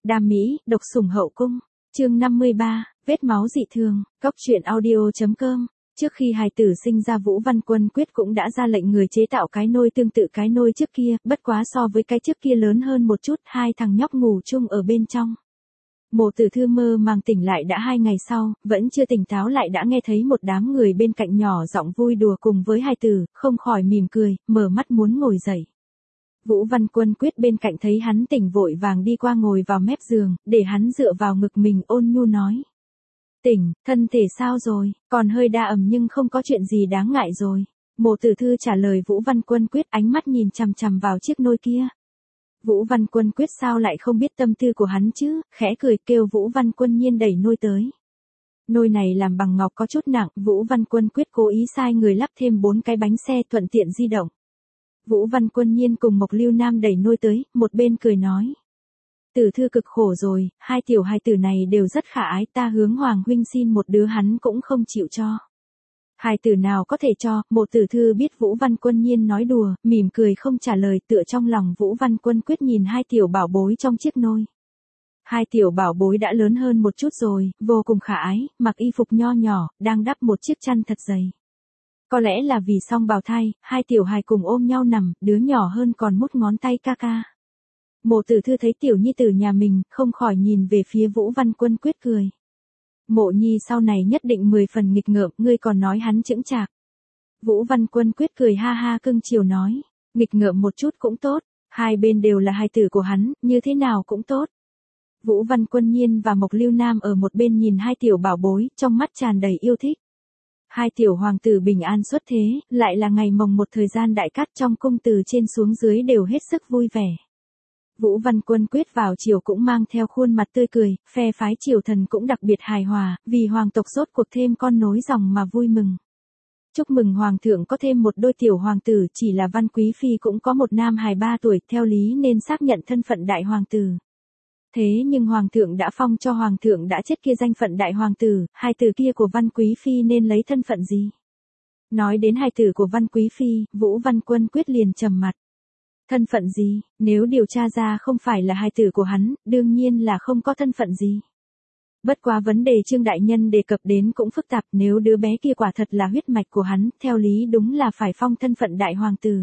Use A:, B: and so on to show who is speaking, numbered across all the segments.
A: Đam mỹ, độc sủng hậu cung. Chương 53, vết máu dị thường. Cóc truyện audio.com. Trước khi hài tử sinh ra, Vũ Văn Quân Quyết cũng đã ra lệnh người chế tạo cái nôi tương tự cái nôi trước kia, bất quá so với cái trước kia lớn hơn một chút, hai thằng nhóc ngủ chung ở bên trong. Mộ Tử Thư mơ màng tỉnh lại đã 2 ngày sau, vẫn chưa tỉnh táo lại đã nghe thấy một đám người bên cạnh nhỏ giọng vui đùa cùng với hài tử, không khỏi mỉm cười, mở mắt muốn ngồi dậy. Vũ Văn Quân Quyết bên cạnh thấy hắn tỉnh vội vàng đi qua ngồi vào mép giường, để hắn dựa vào ngực mình ôn nhu nói. Tỉnh, thân thể sao rồi, còn hơi đa ẩm nhưng không có chuyện gì đáng ngại rồi. Mộ Tử Thư trả lời Vũ Văn Quân Quyết, ánh mắt nhìn chằm chằm vào chiếc nôi kia. Vũ Văn Quân Quyết sao lại không biết tâm tư của hắn chứ, khẽ cười kêu Vũ Văn Quân Nhiên đẩy nôi tới. Nôi này làm bằng ngọc có chút nặng, Vũ Văn Quân Quyết cố ý sai người lắp thêm 4 cái bánh xe thuận tiện di động. Vũ Văn Quân Nhiên cùng Mộc Lưu Nam đẩy nôi tới, một bên cười nói. Tử Thư cực khổ rồi, hai tiểu hài tử này đều rất khả ái, ta hướng Hoàng huynh xin một đứa hắn cũng không chịu cho. Hài tử nào có thể cho, Mộ Tử Thư biết Vũ Văn Quân Nhiên nói đùa, mỉm cười không trả lời, tựa trong lòng Vũ Văn Quân Quyết nhìn hai tiểu bảo bối trong chiếc nôi. Hai tiểu bảo bối đã lớn hơn một chút rồi, vô cùng khả ái, mặc y phục nho nhỏ, đang đắp một chiếc chăn thật dày. Có lẽ là vì song bào thai, hai tiểu hài cùng ôm nhau nằm, đứa nhỏ hơn còn mút ngón tay ca ca. Mộ Tử Thư thấy tiểu nhi tử nhà mình, không khỏi nhìn về phía Vũ Văn Quân Quyết cười. Mộ nhi sau này nhất định 10 phần nghịch ngợm, ngươi còn nói hắn chững chạc. Vũ Văn Quân Quyết cười ha ha cưng chiều nói, nghịch ngợm một chút cũng tốt, hai bên đều là hài tử của hắn, như thế nào cũng tốt. Vũ Văn Quân Nhiên và Mộc Lưu Nam ở một bên nhìn hai tiểu bảo bối, trong mắt tràn đầy yêu thích. Hai tiểu hoàng tử bình an xuất thế, lại là ngày mồng một thời gian đại cát trong cung, từ trên xuống dưới đều hết sức vui vẻ. Vũ Văn Quân Quyết vào chiều cũng mang theo khuôn mặt tươi cười, phe phái triều thần cũng đặc biệt hài hòa, vì hoàng tộc rốt cuộc thêm con nối dòng mà vui mừng. Chúc mừng hoàng thượng có thêm một đôi tiểu hoàng tử, chỉ là Văn Quý Phi cũng có một nam hài 3 tuổi, theo lý nên xác nhận thân phận đại hoàng tử. Thế nhưng hoàng thượng đã phong cho hoàng thượng đã chết kia danh phận đại hoàng tử, hài tử kia của Văn Quý Phi nên lấy thân phận gì? Nói đến hài tử của Văn Quý Phi, Vũ Văn Quân Quyết liền trầm mặt. Thân phận gì, nếu điều tra ra không phải là hài tử của hắn, đương nhiên là không có thân phận gì. Bất quá vấn đề Trương đại nhân đề cập đến cũng phức tạp, nếu đứa bé kia quả thật là huyết mạch của hắn, theo lý đúng là phải phong thân phận đại hoàng tử.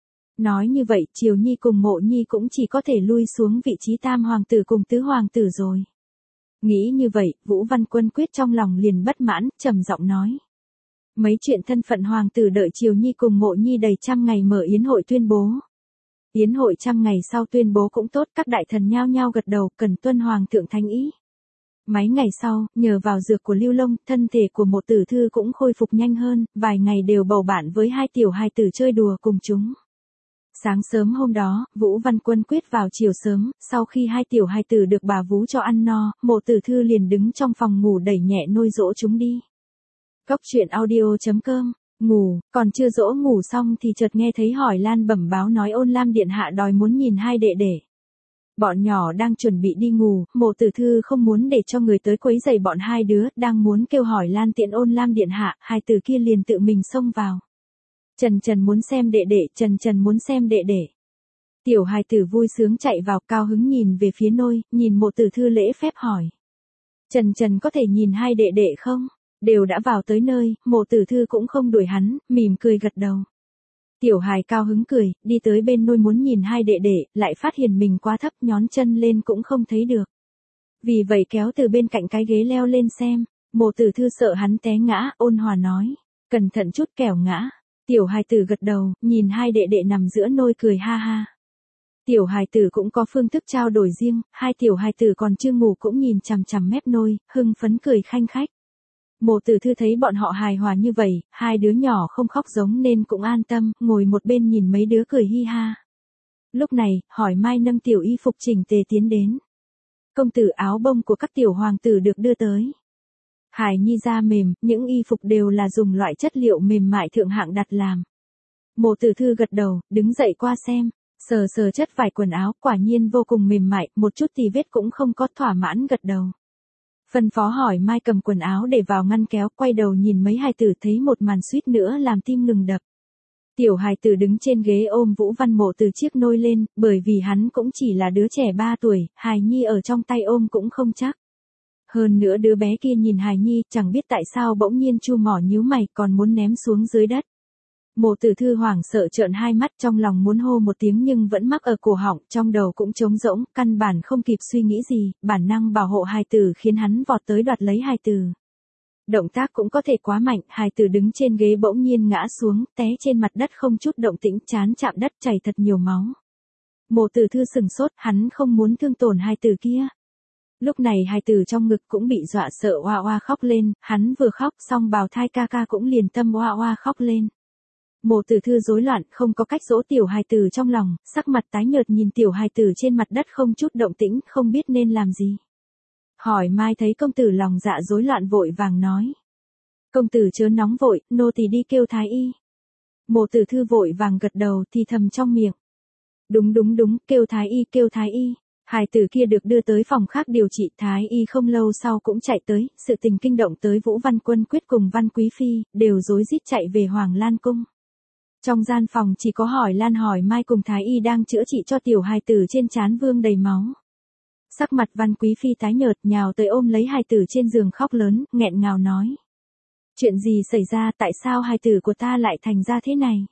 A: Nói như vậy, Triều Nhi cùng Mộ Nhi cũng chỉ có thể lui xuống vị trí tam hoàng tử cùng tứ hoàng tử rồi. Nghĩ như vậy, Vũ Văn Quân Quyết trong lòng liền bất mãn, trầm giọng nói. Mấy chuyện thân phận hoàng tử đợi Triều Nhi cùng Mộ Nhi đầy 100 ngày mở yến hội tuyên bố. Yến hội 100 ngày sau tuyên bố cũng tốt, các đại thần nhao nhao gật đầu, cần tuân hoàng thượng thánh ý. Mấy ngày sau, nhờ vào dược của Lưu Long, thân thể của Mộ Tử Thư cũng khôi phục nhanh hơn, vài ngày đều bầu bạn với hai tiểu hài tử chơi đùa cùng chúng. Sáng sớm hôm đó, Vũ Văn Quân Quyết vào chiều sớm, sau khi hai tiểu hài tử được bà vú cho ăn no, Mộ Tử Thư liền đứng trong phòng ngủ đẩy nhẹ nôi dỗ chúng đi. Cóc truyện audio.com. Ngủ, còn chưa dỗ ngủ xong thì chợt nghe thấy Hỏi Lan bẩm báo nói Ôn Lam điện hạ đòi muốn nhìn hai đệ đệ. Bọn nhỏ đang chuẩn bị đi ngủ, Mộ Tử Thư không muốn để cho người tới quấy rầy bọn hai đứa, đang muốn kêu Hỏi Lan tiện Ôn Lam điện hạ, hai từ kia liền tự mình xông vào. Trần muốn xem đệ đệ, Trần muốn xem đệ đệ. Tiểu hài tử vui sướng chạy vào, cao hứng nhìn về phía nôi, nhìn Mộ Tử Thư lễ phép hỏi. Trần có thể nhìn hai đệ đệ không? Đều đã vào tới nơi, Mộ Tử Thư cũng không đuổi hắn, mỉm cười gật đầu. Tiểu hài cao hứng cười, đi tới bên nôi muốn nhìn hai đệ đệ, lại phát hiện mình quá thấp, nhón chân lên cũng không thấy được. Vì vậy kéo từ bên cạnh cái ghế leo lên xem, Mộ Tử Thư sợ hắn té ngã, ôn hòa nói, cẩn thận chút kẻo ngã. Tiểu hài tử gật đầu, nhìn hai đệ đệ nằm giữa nôi cười ha ha. Tiểu hài tử cũng có phương thức trao đổi riêng, hai tiểu hài tử còn chưa ngủ cũng nhìn chằm chằm mép nôi, hưng phấn cười khanh khách. Mộ Tử Thư thấy bọn họ hài hòa như vậy, hai đứa nhỏ không khóc giống nên cũng an tâm, ngồi một bên nhìn mấy đứa cười hi ha. Lúc này, Hỏi Mai nâng tiểu y phục chỉnh tề tiến đến. Công tử áo bông của các tiểu hoàng tử được đưa tới. Hài nhi da mềm, những y phục đều là dùng loại chất liệu mềm mại thượng hạng đặt làm. Mộ Tử Thư gật đầu, đứng dậy qua xem, sờ chất vải quần áo, quả nhiên vô cùng mềm mại, một chút tì vết cũng không có, thỏa mãn gật đầu. Phân phó Hỏi Mai cầm quần áo để vào ngăn kéo, quay đầu nhìn mấy hài tử thấy một màn suýt nữa làm tim ngừng đập. Tiểu hài tử đứng trên ghế ôm Vũ Văn Mộ từ chiếc nôi lên, bởi vì hắn cũng chỉ là đứa trẻ 3 tuổi, hài nhi ở trong tay ôm cũng không chắc. Hơn nữa đứa bé kia nhìn hài nhi, chẳng biết tại sao bỗng nhiên chu mỏ nhíu mày còn muốn ném xuống dưới đất. Mộ Tử Thư hoảng sợ trợn hai mắt, trong lòng muốn hô một tiếng nhưng vẫn mắc ở cổ họng, trong đầu cũng trống rỗng, căn bản không kịp suy nghĩ gì, bản năng bảo hộ hài tử khiến hắn vọt tới đoạt lấy hài tử. Động tác cũng có thể quá mạnh, hài tử đứng trên ghế bỗng nhiên ngã xuống, té trên mặt đất không chút động tĩnh, trán chạm đất chảy thật nhiều máu. Mộ Tử Thư sừng sốt, hắn không muốn thương tổn hài tử kia. Lúc này hài tử trong ngực cũng bị dọa sợ oa oa khóc lên, hắn vừa khóc xong bào thai ca ca cũng liền tâm oa oa khóc lên. Mộ Tử Thư rối loạn, không có cách dỗ tiểu hài tử trong lòng, sắc mặt tái nhợt nhìn tiểu hài tử trên mặt đất không chút động tĩnh, không biết nên làm gì. Hỏi Mai thấy công tử lòng dạ rối loạn vội vàng nói. Công tử chớ nóng vội, nô tỳ đi kêu thái y. Mộ Tử Thư vội vàng gật đầu thì thầm trong miệng. Đúng, kêu thái y. Hài tử kia được đưa tới phòng khác điều trị, thái y không lâu sau cũng chạy tới, sự tình kinh động tới Vũ Văn Quân Quyết cùng Văn Quý Phi, đều rối rít chạy về Hoàng Lan Cung. Trong gian phòng chỉ có Hỏi Lan Hỏi Mai cùng thái y đang chữa trị cho tiểu hài tử trên trán vương đầy máu. Sắc mặt Văn Quý Phi tái nhợt nhào tới ôm lấy hài tử trên giường khóc lớn, nghẹn ngào nói. Chuyện gì xảy ra, tại sao hài tử của ta lại thành ra thế này?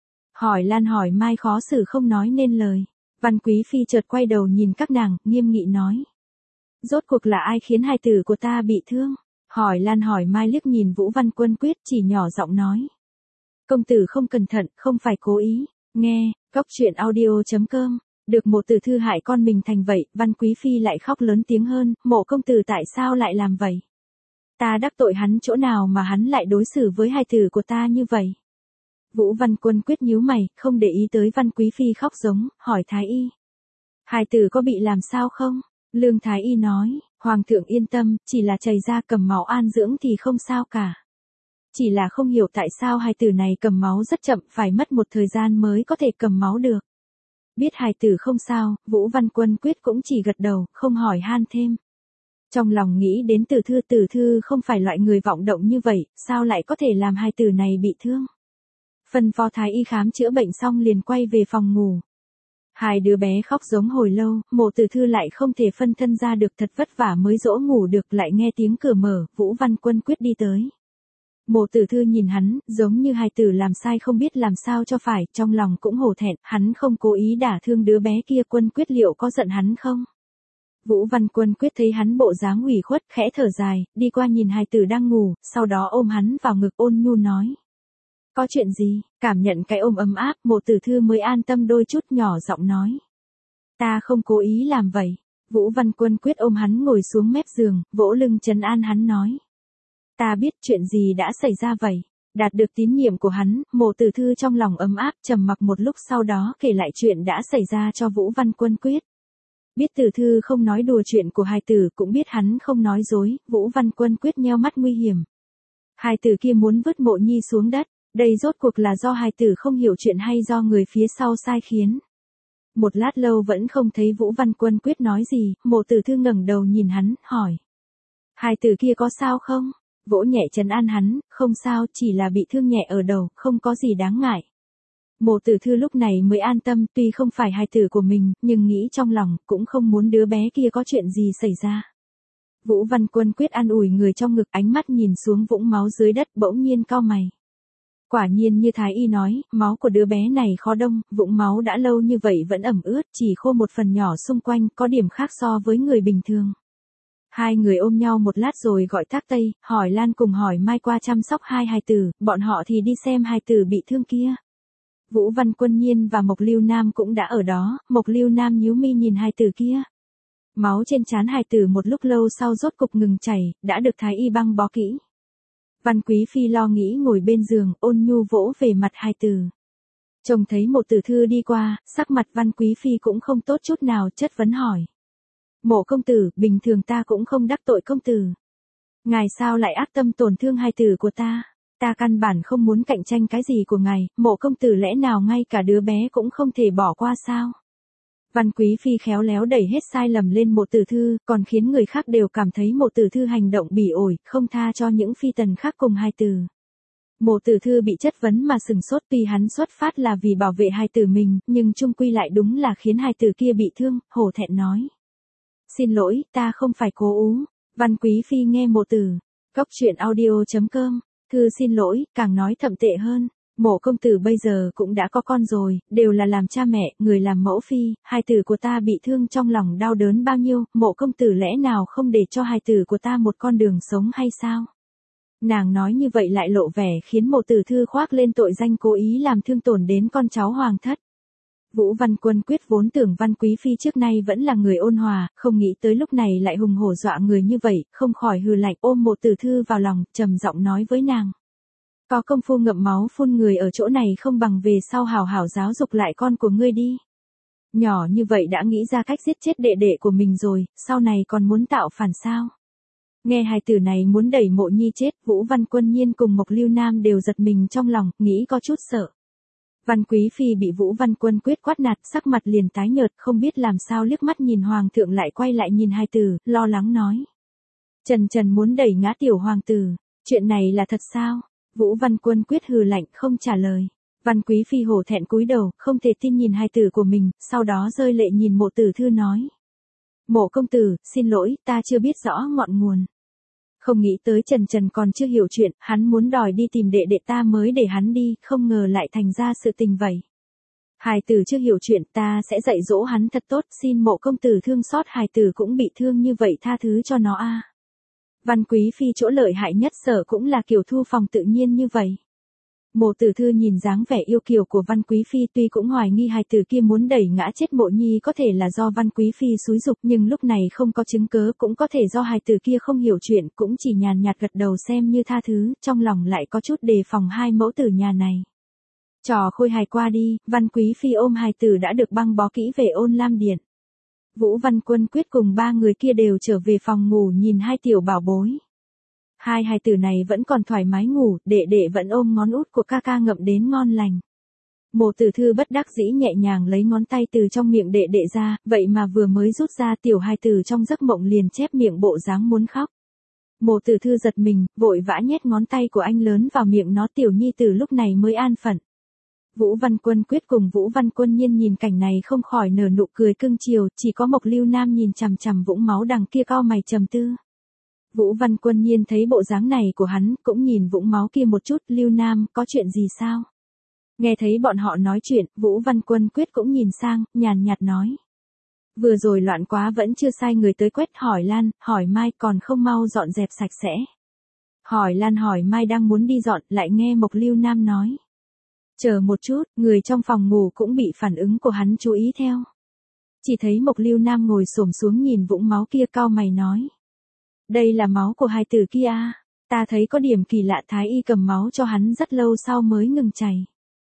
A: Hỏi Lan Hỏi Mai khó xử không nói nên lời. Văn Quý Phi chợt quay đầu nhìn các nàng, nghiêm nghị nói. Rốt cuộc là ai khiến hài tử của ta bị thương? Hỏi Lan Hỏi Mai liếc nhìn Vũ Văn Quân Quyết chỉ nhỏ giọng nói. Công tử không cẩn thận, không phải cố ý. Nghe, coctruyện.audio.com. Được Mộ Tử Thư hại con mình thành vậy, Văn Quý Phi lại khóc lớn tiếng hơn, Mộ công tử tại sao lại làm vậy? Ta đắc tội hắn chỗ nào mà hắn lại đối xử với hài tử của ta như vậy? Vũ Văn Quân Quyết nhíu mày, không để ý tới Văn Quý Phi khóc giống, hỏi thái y. Hài tử có bị làm sao không? Lương thái y nói, Hoàng thượng yên tâm, chỉ là chảy ra cầm máu an dưỡng thì không sao cả. Chỉ là không hiểu tại sao hài tử này cầm máu rất chậm, phải mất một thời gian mới có thể cầm máu được. Biết hài tử không sao, Vũ Văn Quân Quyết cũng chỉ gật đầu, không hỏi han thêm. Trong lòng nghĩ đến Tử Thư không phải loại người vọng động như vậy, sao lại có thể làm hài tử này bị thương. Phân phó thái y khám chữa bệnh xong liền quay về phòng ngủ. Hai đứa bé khóc giống hồi lâu, Mộ Tử Thư lại không thể phân thân ra được, thật vất vả mới dỗ ngủ được, lại nghe tiếng cửa mở, Vũ Văn Quân Quyết đi tới. Mộ Tử Thư nhìn hắn, giống như hài tử làm sai không biết làm sao cho phải, trong lòng cũng hổ thẹn, hắn không cố ý đả thương đứa bé kia, Quân Quyết liệu có giận hắn không? Vũ Văn Quân Quyết thấy hắn bộ dáng ủy khuất, khẽ thở dài, đi qua nhìn hài tử đang ngủ, sau đó ôm hắn vào ngực ôn nhu nói. Có chuyện gì? Cảm nhận cái ôm ấm áp, Mộ Tử Thư mới an tâm đôi chút, nhỏ giọng nói. Ta không cố ý làm vậy. Vũ Văn Quân Quyết ôm hắn ngồi xuống mép giường, vỗ lưng trấn an hắn nói. Ta biết chuyện gì đã xảy ra vậy. Đạt được tín nhiệm của hắn, Mộ Tử Thư trong lòng ấm áp, trầm mặc một lúc sau đó kể lại chuyện đã xảy ra cho Vũ Văn Quân Quyết. Biết Tử Thư không nói đùa chuyện của hài tử, cũng biết hắn không nói dối, Vũ Văn Quân Quyết nheo mắt nguy hiểm. Hài tử kia muốn vứt Mộ Nhi xuống đất, đây rốt cuộc là do hài tử không hiểu chuyện hay do người phía sau sai khiến. Một lát lâu vẫn không thấy Vũ Văn Quân Quyết nói gì, Mộ Tử Thư ngẩng đầu nhìn hắn, hỏi. Hài tử kia có sao không? Vỗ nhẹ trấn an hắn, không sao, chỉ là bị thương nhẹ ở đầu, không có gì đáng ngại. Mộ Tử Thư lúc này mới an tâm, tuy không phải hài tử của mình, nhưng nghĩ trong lòng, cũng không muốn đứa bé kia có chuyện gì xảy ra. Vũ Văn Quân Quyết an ủi người trong ngực, ánh mắt nhìn xuống vũng máu dưới đất, bỗng nhiên cau mày. Quả nhiên như thái y nói, máu của đứa bé này khó đông, vũng máu đã lâu như vậy vẫn ẩm ướt, chỉ khô một phần nhỏ xung quanh, có điểm khác so với người bình thường. Hai người ôm nhau một lát rồi gọi Thác Tây, Hỏi Lan cùng Hỏi Mai qua chăm sóc hai hài tử, bọn họ thì đi xem hài tử bị thương kia. Vũ Văn Quân Nhiên và Mộc Lưu Nam cũng đã ở đó, Mộc Lưu Nam nhíu mi nhìn hài tử kia. Máu trên trán hài tử một lúc lâu sau rốt cục ngừng chảy, đã được thái y băng bó kỹ. Văn Quý Phi lo nghĩ ngồi bên giường, ôn nhu vỗ về mặt hài tử. Trông thấy Mộ Tử Thư đi qua, sắc mặt Văn Quý Phi cũng không tốt chút nào, chất vấn hỏi. Mộ công tử, bình thường ta cũng không đắc tội công tử. Ngài sao lại ác tâm tổn thương hài tử của ta? Ta căn bản không muốn cạnh tranh cái gì của ngài, Mộ công tử lẽ nào ngay cả đứa bé cũng không thể bỏ qua sao? Văn Quý Phi khéo léo đẩy hết sai lầm lên Mộ Tử Thư, còn khiến người khác đều cảm thấy Mộ Tử Thư hành động bỉ ổi, không tha cho những phi tần khác cùng hài tử. Mộ Tử Thư bị chất vấn mà sừng sốt, tuy hắn xuất phát là vì bảo vệ hài tử mình, nhưng chung quy lại đúng là khiến hài tử kia bị thương, hổ thẹn nói. Xin lỗi, ta không phải cố ú. Văn Quý Phi nghe Mộ Tử. Cốc truyện audio.com. Thư xin lỗi, càng nói thậm tệ hơn. Mộ công tử bây giờ cũng đã có con rồi, đều là làm cha mẹ, người làm mẫu phi, hài tử của ta bị thương trong lòng đau đớn bao nhiêu, mộ công tử lẽ nào không để cho hài tử của ta một con đường sống hay sao? Nàng nói như vậy lại lộ vẻ khiến Mộ Tử Thư khoác lên tội danh cố ý làm thương tổn đến con cháu hoàng thất. Vũ Văn Quân Quyết vốn tưởng Văn Quý Phi trước nay vẫn là người ôn hòa, không nghĩ tới lúc này lại hùng hổ dọa người như vậy, không khỏi hừ lạnh ôm Mộ Tử Thư vào lòng, trầm giọng nói với nàng. Có công phu ngậm máu phun người ở chỗ này không bằng về sau hảo hảo giáo dục lại con của ngươi đi. Nhỏ như vậy đã nghĩ ra cách giết chết đệ đệ của mình rồi, sau này còn muốn tạo phản sao? Nghe hài tử này muốn đẩy Mộ Nhi chết, Vũ Văn Quân Nhiên cùng Mộc Lưu Nam đều giật mình trong lòng, nghĩ có chút sợ. Văn Quý Phi bị Vũ Văn Quân Quyết quát nạt, sắc mặt liền tái nhợt, không biết làm sao liếc mắt nhìn hoàng thượng lại quay lại nhìn hài tử, lo lắng nói. Trần muốn đẩy ngã tiểu hoàng tử, chuyện này là thật sao? Vũ Văn Quân Quyết hừ lạnh không trả lời. Văn Quý Phi hổ thẹn cúi đầu, không thể tin nhìn hài tử của mình, sau đó rơi lệ nhìn Mộ Tử Thư nói. Mộ công tử, xin lỗi, ta chưa biết rõ ngọn nguồn. Không nghĩ tới Trần còn chưa hiểu chuyện, hắn muốn đòi đi tìm đệ ta mới để hắn đi, không ngờ lại thành ra sự tình vậy. Hài tử chưa hiểu chuyện, ta sẽ dạy dỗ hắn thật tốt, xin Mộ công tử thương xót hài tử cũng bị thương như vậy tha thứ cho nó a. Văn Quý Phi chỗ lợi hại nhất sở cũng là kiểu thu phòng tự nhiên như vậy. Mộ Tử Thư nhìn dáng vẻ yêu kiều của Văn Quý Phi tuy cũng hoài nghi hài tử kia muốn đẩy ngã chết Mộ Nhi có thể là do Văn Quý Phi xúi giục, nhưng lúc này không có chứng cớ, cũng có thể do hài tử kia không hiểu chuyện, cũng chỉ nhàn nhạt gật đầu xem như tha thứ, trong lòng lại có chút đề phòng hai mẫu tử nhà này. Trò khôi hài qua đi, Văn Quý Phi ôm hài tử đã được băng bó kỹ về Ôn Lam Điện. Vũ Văn Quân Quyết cùng ba người kia đều trở về phòng ngủ nhìn hai tiểu bảo bối. Hai hài tử này vẫn còn thoải mái ngủ, đệ vẫn ôm ngón út của ca ca ngậm đến ngon lành. Mộ Tử Thư bất đắc dĩ nhẹ nhàng lấy ngón tay từ trong miệng đệ ra, vậy mà vừa mới rút ra tiểu hài tử trong giấc mộng liền chép miệng bộ dáng muốn khóc. Mộ Tử Thư giật mình, vội vã nhét ngón tay của anh lớn vào miệng nó, tiểu nhi tử lúc này mới an phận. Vũ Văn Quân Quyết cùng Vũ Văn Quân Nhiên nhìn cảnh này không khỏi nở nụ cười cưng chiều, chỉ có Mộc Lưu Nam nhìn chằm chằm Vũng Máu đằng kia cau mày trầm tư. Vũ Văn Quân Nhiên thấy bộ dáng này của hắn, cũng nhìn Vũng Máu kia một chút, Lưu Nam, có chuyện gì sao? Nghe thấy bọn họ nói chuyện, Vũ Văn Quân Quyết cũng nhìn sang, nhàn nhạt nói. Vừa rồi loạn quá vẫn chưa sai người tới quét hỏi Lan, hỏi Mai còn không mau dọn dẹp sạch sẽ. Hỏi Lan hỏi Mai đang muốn đi dọn, lại nghe Mộc Lưu Nam nói. Chờ một chút, người trong phòng ngủ cũng bị phản ứng của hắn chú ý theo. Chỉ thấy Mộc Lưu Nam ngồi xổm xuống nhìn Vũng Máu kia cau mày nói. Đây là máu của hài tử kia à? Ta thấy có điểm kỳ lạ, thái y cầm máu cho hắn rất lâu sau mới ngừng chảy.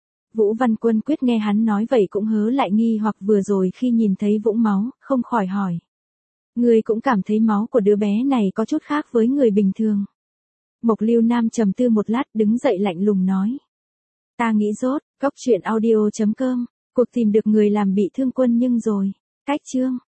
A: Vũ Văn Quân Quyết nghe hắn nói vậy cũng hớ lại nghi hoặc vừa rồi khi nhìn thấy Vũng Máu, không khỏi hỏi. Người cũng cảm thấy máu của đứa bé này có chút khác với người bình thường. Mộc Lưu Nam trầm tư một lát đứng dậy lạnh lùng nói. Ta nghĩ rốt, cốc truyện audio.com, cuộc tìm được người làm bị thương Quân Nhưng rồi. Cách chương.